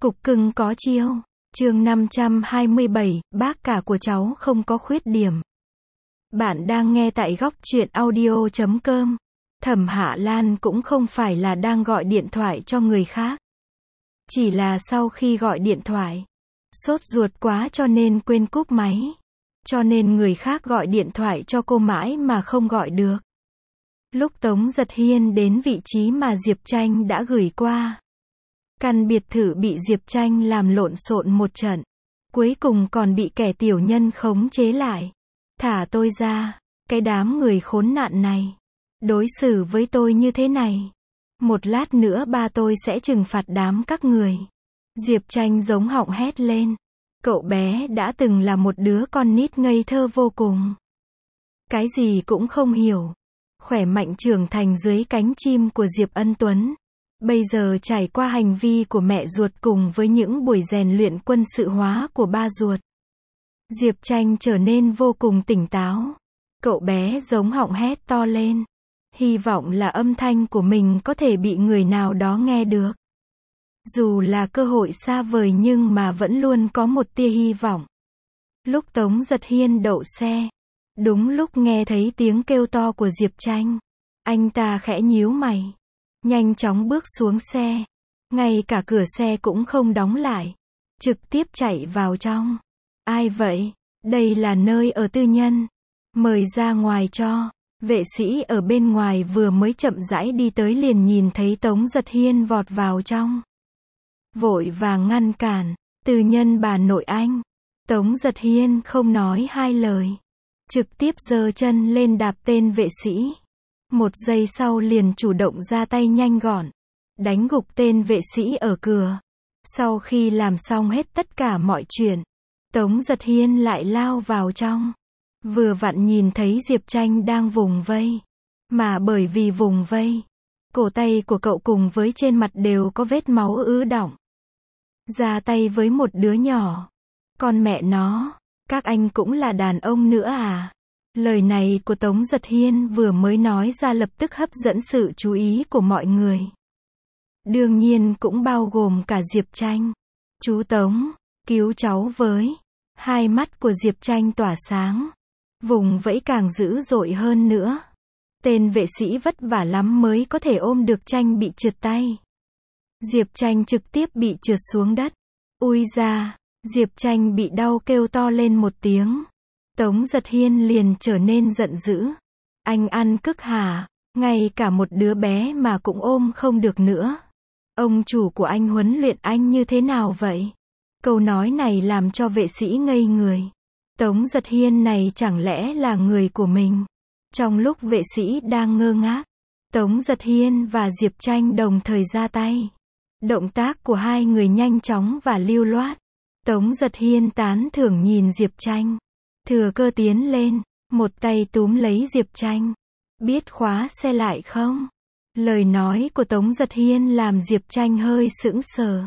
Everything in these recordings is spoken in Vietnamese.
Cục cưng có chiêu. Chương 527, bác cả của cháu không có khuyết điểm. Bạn đang nghe tại góc truyện audio.com. Thẩm Hạ Lan cũng không phải là đang gọi điện thoại cho người khác. Chỉ là sau khi gọi điện thoại, sốt ruột quá cho nên quên cúp máy. Cho nên người khác gọi điện thoại cho cô mãi mà không gọi được. Lúc Tống Giật Hiên đến vị trí mà Diệp Tranh đã gửi qua, căn biệt thự bị Diệp Tranh làm lộn xộn một trận. Cuối cùng còn bị kẻ tiểu nhân khống chế lại. Thả tôi ra, cái đám người khốn nạn này. Đối xử với tôi như thế này. Một lát nữa ba tôi sẽ trừng phạt đám các người. Diệp Tranh giống họng hét lên. Cậu bé đã từng là một đứa con nít ngây thơ vô cùng. Cái gì cũng không hiểu. Khỏe mạnh trưởng thành dưới cánh chim của Diệp Ân Tuấn. Bây giờ trải qua hành vi của mẹ ruột cùng với những buổi rèn luyện quân sự hóa của ba ruột. Diệp Tranh trở nên vô cùng tỉnh táo. Cậu bé giống họng hét to lên. Hy vọng là âm thanh của mình có thể bị người nào đó nghe được. Dù là cơ hội xa vời nhưng mà vẫn luôn có một tia hy vọng. Lúc Tống Giật Hiên đậu xe, đúng lúc nghe thấy tiếng kêu to của Diệp Tranh, anh ta khẽ nhíu mày, nhanh chóng bước xuống xe, ngay cả cửa xe cũng không đóng lại, trực tiếp chạy vào trong. Ai vậy? Đây là nơi ở tư nhân, mời ra ngoài cho. Vệ sĩ ở bên ngoài vừa mới chậm rãi đi tới liền nhìn thấy Tống Giật Hiên vọt vào trong. Vội vàng ngăn cản. Tư nhân bà nội anh. Tống Giật Hiên không nói hai lời, trực tiếp giơ chân lên đạp tên vệ sĩ. Một giây sau liền chủ động ra tay nhanh gọn, đánh gục tên vệ sĩ ở cửa. Sau khi làm xong hết tất cả mọi chuyện, Tống Giật Hiên lại lao vào trong. Vừa vặn nhìn thấy Diệp Tranh đang vùng vây. Mà bởi vì vùng vây, cổ tay của cậu cùng với trên mặt đều có vết máu ứ đọng. Ra tay với một đứa nhỏ. Con mẹ nó, các anh cũng là đàn ông nữa à? Lời này của Tống Giật Hiên vừa mới nói ra lập tức hấp dẫn sự chú ý của mọi người. Đương nhiên cũng bao gồm cả Diệp Tranh. Chú Tống, cứu cháu với. Hai mắt của Diệp Tranh tỏa sáng. Vùng vẫy càng dữ dội hơn nữa. Tên vệ sĩ vất vả lắm mới có thể ôm được Tranh bị trượt tay. Diệp Tranh trực tiếp bị trượt xuống đất. Ui da, Diệp Tranh bị đau kêu to lên một tiếng. Tống Giật Hiên liền trở nên giận dữ. Anh ăn cức hả? Ngay cả một đứa bé mà cũng ôm không được nữa. Ông chủ của anh huấn luyện anh như thế nào vậy? Câu nói này làm cho vệ sĩ ngây người. Tống Giật Hiên này chẳng lẽ là người của mình? Trong lúc vệ sĩ đang ngơ ngác, Tống Giật Hiên và Diệp Tranh đồng thời ra tay. Động tác của hai người nhanh chóng và lưu loát. Tống Giật Hiên tán thưởng nhìn Diệp Tranh. Thừa cơ tiến lên, một tay túm lấy Diệp Tranh. Biết khóa xe lại không? Lời nói của Tống Giật Hiên làm Diệp Tranh hơi sững sờ.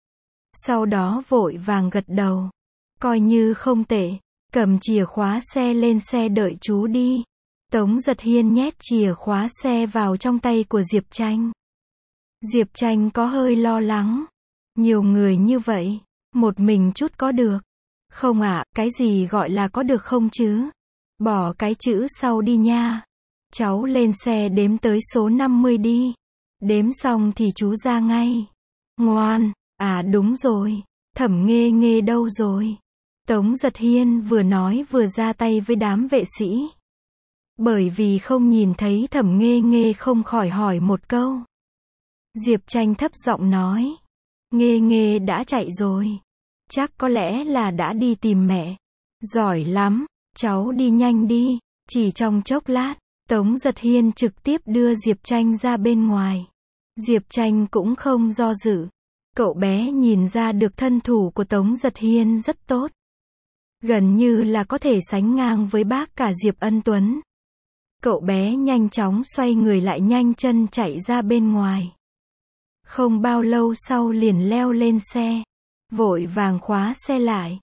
Sau đó vội vàng gật đầu. Coi như không tệ, cầm chìa khóa xe lên xe đợi chú đi. Tống Giật Hiên nhét chìa khóa xe vào trong tay của Diệp Tranh. Diệp Tranh có hơi lo lắng. Nhiều người như vậy, một mình chút có được không ạ? Cái gì gọi là có được không chứ? Bỏ cái chữ sau đi nha. Cháu lên xe đếm tới số 50 đi. Đếm xong thì chú ra ngay. Ngoan. À đúng rồi. Thẩm Nghê Nghê đâu rồi? Tống Giật Hiên vừa nói vừa ra tay với đám vệ sĩ. Bởi vì không nhìn thấy Thẩm Nghê Nghê không khỏi hỏi một câu. Diệp Tranh thấp giọng nói. Nghê Nghê đã chạy rồi. Chắc có lẽ là đã đi tìm mẹ. Giỏi lắm, cháu đi nhanh đi. Chỉ trong chốc lát, Tống Giật Hiên trực tiếp đưa Diệp Tranh ra bên ngoài. Diệp Tranh cũng không do dự. Cậu bé nhìn ra được thân thủ của Tống Giật Hiên rất tốt. Gần như là có thể sánh ngang với bác cả Diệp Ân Tuấn. Cậu bé nhanh chóng xoay người lại nhanh chân chạy ra bên ngoài. Không bao lâu sau liền leo lên xe. Vội vàng khóa xe lại.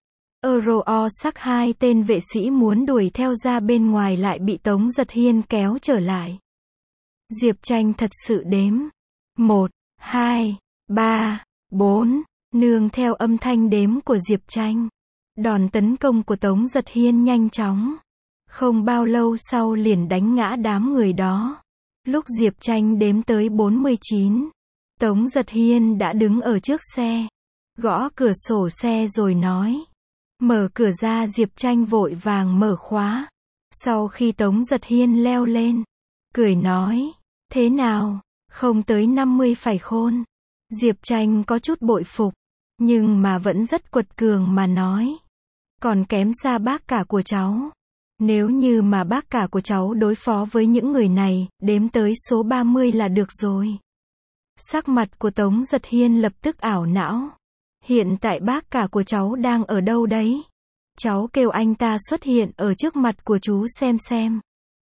Sắc hai tên vệ sĩ muốn đuổi theo ra bên ngoài lại bị Tống Giật Hiên kéo trở lại. Diệp Tranh thật sự đếm. 1, 2, 3, 4, Nương theo âm thanh đếm của Diệp Tranh, đòn tấn công của Tống Giật Hiên nhanh chóng. Không bao lâu sau liền đánh ngã đám người đó. Lúc Diệp Tranh đếm tới 49, Tống Giật Hiên đã đứng ở trước xe, gõ cửa sổ xe rồi nói. Mở cửa ra. Diệp Tranh vội vàng mở khóa. Sau khi Tống Giật Hiên leo lên, cười nói, thế nào, không tới 50 phải khôn. Diệp Tranh có chút bội phục, nhưng mà vẫn rất quật cường mà nói. Còn kém xa bác cả của cháu. Nếu như mà bác cả của cháu đối phó với những người này, đếm tới số 30 là được rồi. Sắc mặt của Tống Giật Hiên lập tức ảo não. Hiện tại bác cả của cháu đang ở đâu đấy? Cháu kêu anh ta xuất hiện ở trước mặt của chú xem.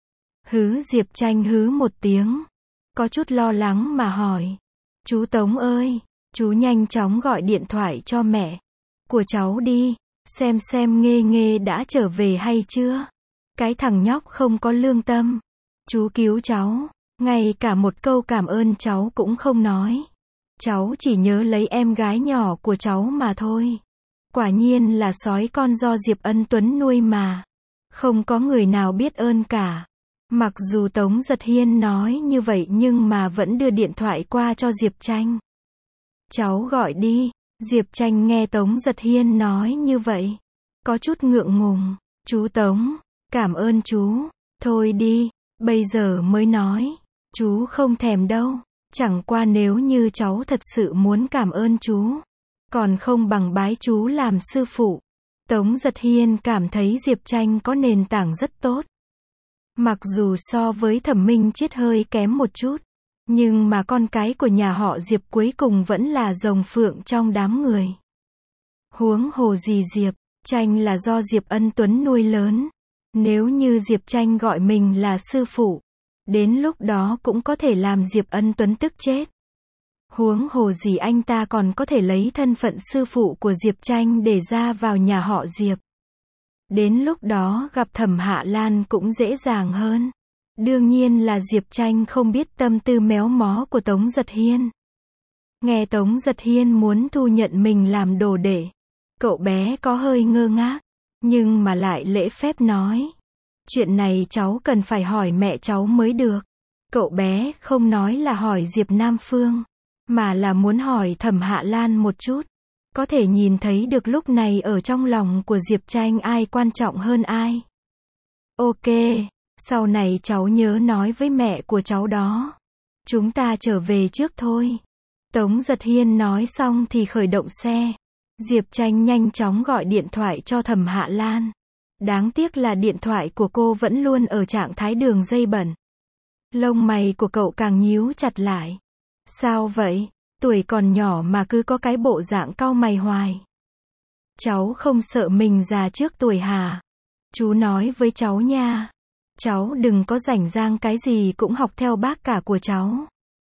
Hứ. Diệp Tranh hứ một tiếng, có chút lo lắng mà hỏi. Chú Tống ơi, chú nhanh chóng gọi điện thoại cho mẹ của cháu đi, xem Nghê Nghê đã trở về hay chưa. Cái thằng nhóc không có lương tâm. Chú cứu cháu, ngay cả một câu cảm ơn cháu cũng không nói. Cháu chỉ nhớ lấy em gái nhỏ của cháu mà thôi. Quả nhiên là sói con do Diệp Ân Tuấn nuôi mà. Không có người nào biết ơn cả. Mặc dù Tống Giật Hiên nói như vậy nhưng mà vẫn đưa điện thoại qua cho Diệp Tranh. Cháu gọi đi. Diệp Tranh nghe Tống Giật Hiên nói như vậy, có chút ngượng ngùng. Chú Tống, cảm ơn chú. Thôi đi, bây giờ mới nói. Chú không thèm đâu. Chẳng qua nếu như cháu thật sự muốn cảm ơn chú, còn không bằng bái chú làm sư phụ. Tống Giật Hiên cảm thấy Diệp Tranh có nền tảng rất tốt. Mặc dù so với Thẩm Minh Chiết hơi kém một chút, nhưng mà con cái của nhà họ Diệp cuối cùng vẫn là rồng phượng trong đám người. Huống hồ gì Diệp Tranh là do Diệp Ân Tuấn nuôi lớn. Nếu như Diệp Tranh gọi mình là sư phụ, đến lúc đó cũng có thể làm Diệp Ân Tuấn tức chết. Huống hồ gì anh ta còn có thể lấy thân phận sư phụ của Diệp Tranh để ra vào nhà họ Diệp. Đến lúc đó gặp Thẩm Hạ Lan cũng dễ dàng hơn. Đương nhiên là Diệp Tranh không biết tâm tư méo mó của Tống Giật Hiên. Nghe Tống Giật Hiên muốn thu nhận mình làm đồ đệ, cậu bé có hơi ngơ ngác, nhưng mà lại lễ phép nói. Chuyện này cháu cần phải hỏi mẹ cháu mới được. Cậu bé không nói là hỏi Diệp Nam Phương, mà là muốn hỏi Thẩm Hạ Lan một chút. Có thể nhìn thấy được lúc này ở trong lòng của Diệp Tranh ai quan trọng hơn ai. Ok, sau này cháu nhớ nói với mẹ của cháu đó. Chúng ta trở về trước thôi. Tống Giật Hiên nói xong thì khởi động xe. Diệp Tranh nhanh chóng gọi điện thoại cho Thẩm Hạ Lan. Đáng tiếc là điện thoại của cô vẫn luôn ở trạng thái đường dây bẩn. Lông mày của cậu càng nhíu chặt lại. Sao vậy? Tuổi còn nhỏ mà cứ có cái bộ dạng cau mày hoài. Cháu không sợ mình già trước tuổi hả? Chú nói với cháu nha. Cháu đừng có rảnh rang cái gì cũng học theo bác cả của cháu.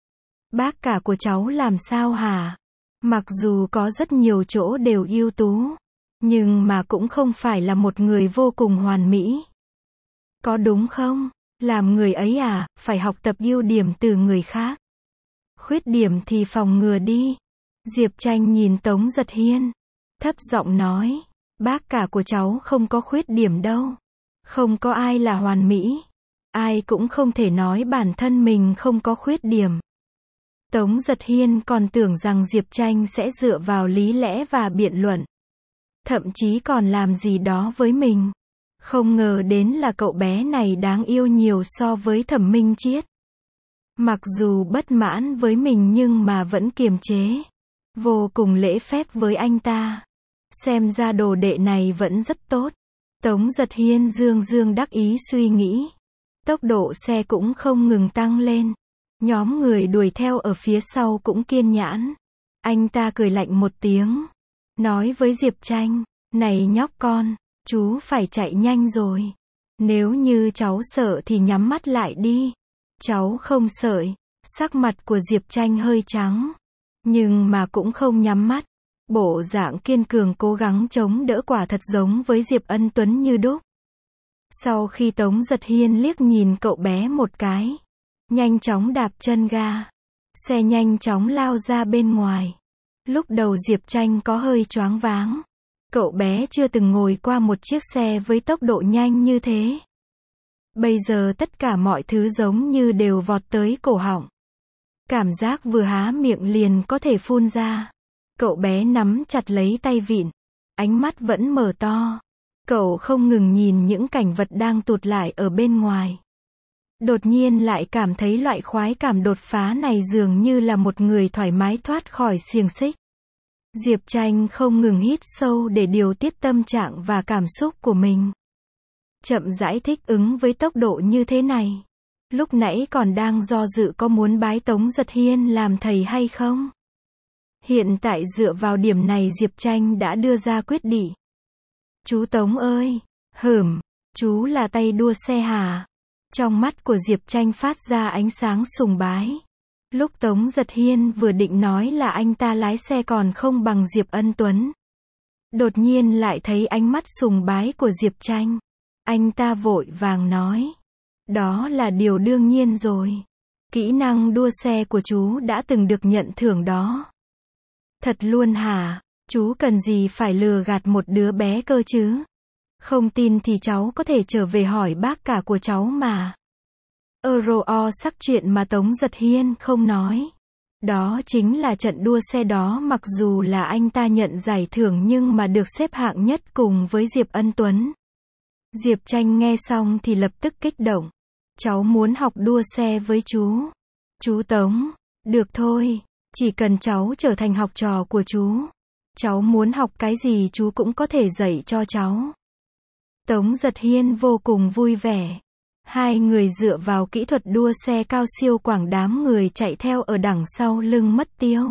Bác cả của cháu làm sao hả? Mặc dù có rất nhiều chỗ đều ưu tú, nhưng mà cũng không phải là một người vô cùng hoàn mỹ. Có đúng không? Làm người ấy à, phải học tập ưu điểm từ người khác. Khuyết điểm thì phòng ngừa đi. Diệp Tranh nhìn Tống Giật Hiên, thấp giọng nói, bác cả của cháu không có khuyết điểm đâu. Không có ai là hoàn mỹ. Ai cũng không thể nói bản thân mình không có khuyết điểm. Tống Giật Hiên còn tưởng rằng Diệp Tranh sẽ dựa vào lý lẽ và biện luận. Thậm chí còn làm gì đó với mình. Không ngờ đến là cậu bé này đáng yêu nhiều so với Thẩm Minh Chiết. Mặc dù bất mãn với mình nhưng mà vẫn kiềm chế. Vô cùng lễ phép với anh ta. Xem ra đồ đệ này vẫn rất tốt. Tống Giật Hiên dương đắc ý suy nghĩ. Tốc độ xe cũng không ngừng tăng lên. Nhóm người đuổi theo ở phía sau cũng kiên nhẫn. Anh ta cười lạnh một tiếng, nói với Diệp Tranh, này nhóc con, chú phải chạy nhanh rồi. Nếu như cháu sợ thì nhắm mắt lại đi. Cháu không sợ. Sắc mặt của Diệp Tranh hơi trắng, nhưng mà cũng không nhắm mắt. Bộ dạng kiên cường cố gắng chống đỡ quả thật giống với Diệp Ân Tuấn như đúc. Sau khi Tống Giật Hiên liếc nhìn cậu bé một cái, nhanh chóng đạp chân ga. Xe nhanh chóng lao ra bên ngoài. Lúc đầu Diệp Tranh có hơi choáng váng. Cậu bé chưa từng ngồi qua một chiếc xe với tốc độ nhanh như thế. Bây giờ tất cả mọi thứ giống như đều vọt tới cổ họng. Cảm giác vừa há miệng liền có thể phun ra. Cậu bé nắm chặt lấy tay vịn. Ánh mắt vẫn mở to. Cậu không ngừng nhìn những cảnh vật đang tụt lại ở bên ngoài. Đột nhiên lại cảm thấy loại khoái cảm đột phá này dường như là một người thoải mái thoát khỏi xiềng xích. Diệp Tranh không ngừng hít sâu để điều tiết tâm trạng và cảm xúc của mình. Chậm rãi thích ứng với tốc độ như thế này. Lúc nãy còn đang do dự có muốn bái Tống Giật Hiên làm thầy hay không. Hiện tại dựa vào điểm này Diệp Tranh đã đưa ra quyết định. Chú Tống ơi, chú là tay đua xe hả? Trong mắt của Diệp Tranh phát ra ánh sáng sùng bái. Lúc Tống Giật Hiên vừa định nói là anh ta lái xe còn không bằng Diệp Ân Tuấn. Đột nhiên lại thấy ánh mắt sùng bái của Diệp Tranh. Anh ta vội vàng nói. Đó là điều đương nhiên rồi. Kỹ năng đua xe của chú đã từng được nhận thưởng đó. Thật luôn hả? Chú cần gì phải lừa gạt một đứa bé cơ chứ? Không tin thì cháu có thể trở về hỏi bác cả của cháu mà. Sắc chuyện mà Tống Giật Hiên không nói. Đó chính là trận đua xe đó, mặc dù là anh ta nhận giải thưởng nhưng mà được xếp hạng nhất cùng với Diệp Ân Tuấn. Diệp Tranh nghe xong thì lập tức kích động. Cháu muốn học đua xe với chú. Chú Tống, được thôi, chỉ cần cháu trở thành học trò của chú. Cháu muốn học cái gì chú cũng có thể dạy cho cháu. Tống Giật Hiên vô cùng vui vẻ. Hai người dựa vào kỹ thuật đua xe cao siêu quảng đám người chạy theo ở đằng sau lưng mất tiêu.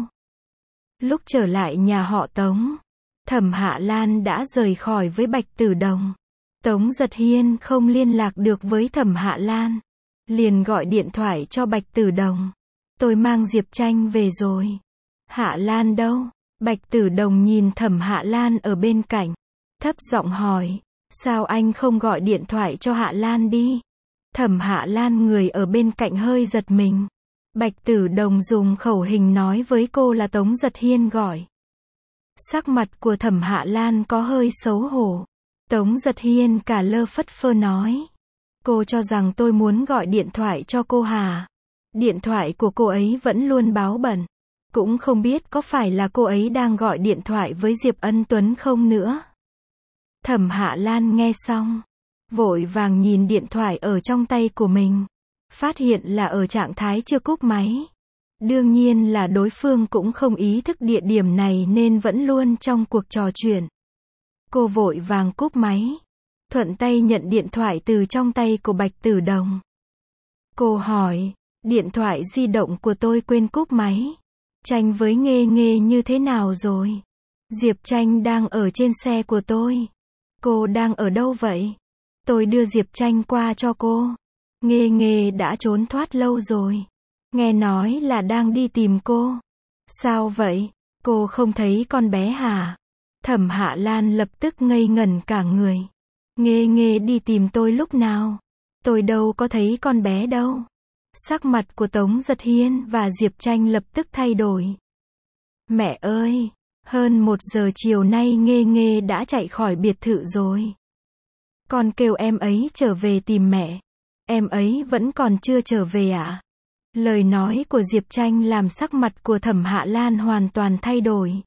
Lúc trở lại nhà họ Tống, Thẩm Hạ Lan đã rời khỏi với Bạch Tử Đồng. Tống Giật Hiên không liên lạc được với Thẩm Hạ Lan. Liền gọi điện thoại cho Bạch Tử Đồng. Tôi mang Diệp Tranh về rồi. Hạ Lan đâu? Bạch Tử Đồng nhìn Thẩm Hạ Lan ở bên cạnh. Thấp giọng hỏi. Sao anh không gọi điện thoại cho Hạ Lan đi? Thẩm Hạ Lan người ở bên cạnh hơi giật mình. Bạch Tử Đồng dùng khẩu hình nói với cô là Tống Giật Hiên gọi. Sắc mặt của Thẩm Hạ Lan có hơi xấu hổ. Tống Giật Hiên cả lơ phất phơ nói. Cô cho rằng tôi muốn gọi điện thoại cho cô hả? Điện thoại của cô ấy vẫn luôn báo bận. Cũng không biết có phải là cô ấy đang gọi điện thoại với Diệp Ân Tuấn không nữa. Thẩm Hạ Lan nghe xong, vội vàng nhìn điện thoại ở trong tay của mình. Phát hiện là ở trạng thái chưa cúp máy. Đương nhiên là đối phương cũng không ý thức địa điểm này nên vẫn luôn trong cuộc trò chuyện. Cô vội vàng cúp máy. Thuận tay nhận điện thoại từ trong tay của Bạch Tử Đồng. Cô hỏi, điện thoại di động của tôi quên cúp máy. Tranh với Nghê Nghê như thế nào rồi? Diệp Tranh đang ở trên xe của tôi. Cô đang ở đâu vậy? Tôi đưa Diệp Tranh qua cho cô. Nghê Nghê đã trốn thoát lâu rồi. Nghe nói là đang đi tìm cô. Sao vậy? Cô không thấy con bé hả? Thẩm Hạ Lan lập tức ngây ngẩn cả người. Nghê Nghê đi tìm tôi lúc nào? Tôi đâu có thấy con bé đâu. Sắc mặt của Tống Giật Hiên và Diệp Tranh lập tức thay đổi. Mẹ ơi! Hơn 1 giờ chiều nay Nghê Nghê đã chạy khỏi biệt thự rồi. Con kêu em ấy trở về tìm mẹ. Em ấy vẫn còn chưa trở về ạ? Lời nói của Diệp Tranh làm sắc mặt của Thẩm Hạ Lan hoàn toàn thay đổi.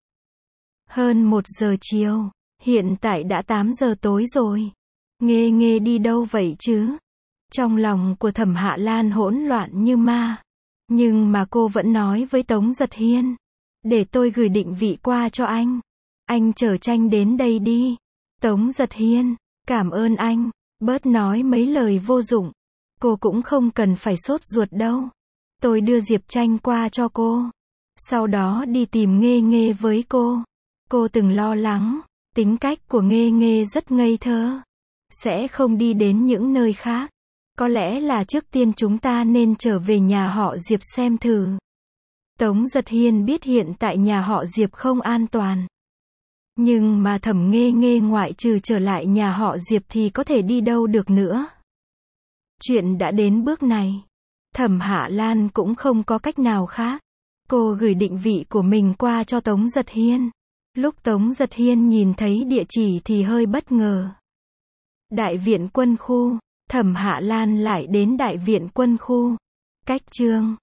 Hơn 1 giờ chiều, hiện tại đã 8 giờ tối rồi. Nghê Nghê đi đâu vậy chứ? Trong lòng của Thẩm Hạ Lan hỗn loạn như ma. Nhưng mà cô vẫn nói với Tống Giật Hiên. Để tôi gửi định vị qua cho anh. Anh chở Tranh đến đây đi. Tống Giật Hiên, cảm ơn anh. Bớt nói mấy lời vô dụng. Cô cũng không cần phải sốt ruột đâu. Tôi đưa Diệp Tranh qua cho cô. Sau đó đi tìm Nghê Nghê với cô. Cô từng lo lắng. Tính cách của Nghê Nghê rất ngây thơ. Sẽ không đi đến những nơi khác. Có lẽ là trước tiên chúng ta nên trở về nhà họ Diệp xem thử. Tống Giật Hiên biết hiện tại nhà họ Diệp không an toàn. Nhưng mà Thẩm Nghê Nghê ngoại trừ trở lại nhà họ Diệp thì có thể đi đâu được nữa. Chuyện đã đến bước này. Thẩm Hạ Lan cũng không có cách nào khác. Cô gửi định vị của mình qua cho Tống Giật Hiên. Lúc Tống Giật Hiên nhìn thấy địa chỉ thì hơi bất ngờ. Đại viện quân khu. Thẩm Hạ Lan lại đến Đại viện quân khu. Cách chương